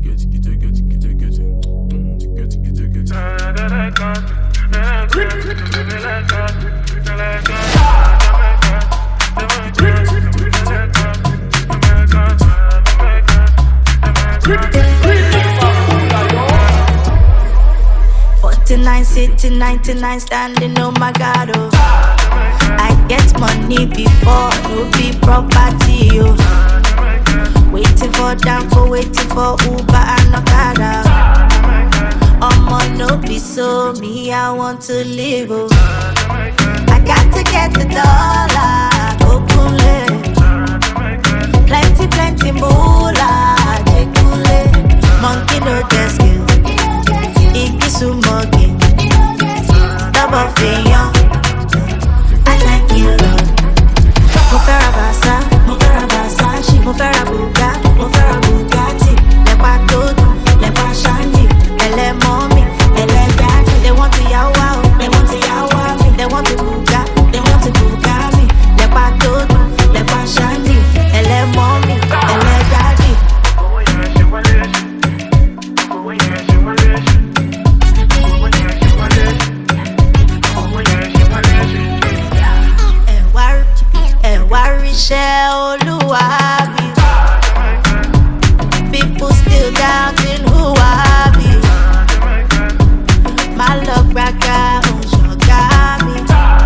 Sitting 99 standing, oh my God, oh. I get money before, no be property, oh. Waiting for Danfo, waiting for Uber and Okada. No be so, me I want to live, oh. I got to get the dollar, Okule. Plenty moolah, Jekule. Monkey no get skill, Igisu Mogi. I thank you, Lord. Mufera Basa, she Mufera Bugatti, Lepa Todo, Lepa Shandi, Ele Mommy, Ele Daddy. They want to yawa, they want to yawa me, they want to buga me, Lepa Todo, Lepa Shandi, Ele Mommy, Ele Daddy. People still doubting who I be. My love braka, got me.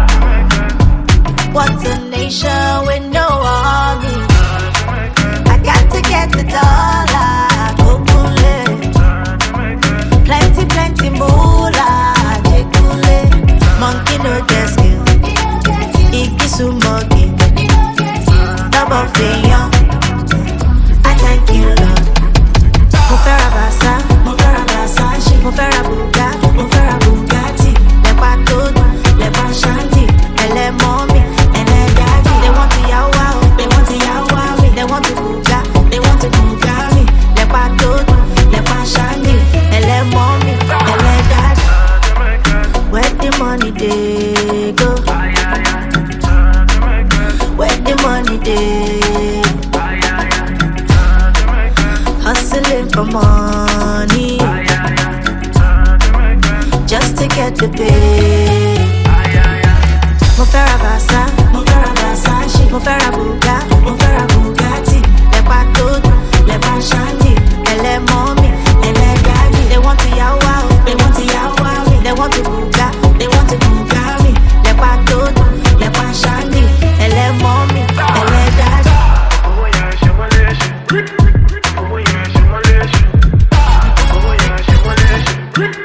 What's a nation with no army? I got to get the dollar, plenty moolah, jekule. Monkey no get skill, Igisu Mogi. I thank you, Lord. Mufera Basa, she Mufera Bugatti, Lepa Todo, Lepa Shandi, Ele Mommy, Ele Daddy. They want to yawa, they want to yawa me, they want to buga me, Lepa Todo, Lepa Shandi, Ele Mommy, Ele Daddy. Where the money they go? Where the money they? Hustling for money, just to get the pay. Mufera Basa, she Mufera Bugatti, Lepa Todo, Lepa Shandi, Ele Mommy, Ele Daddy. They want to yawa, they want to yawa me, they want to buga me, Lepa Todo, Lepa Shandi, Ele Mommy, Ele Daddy. Oh yeah, she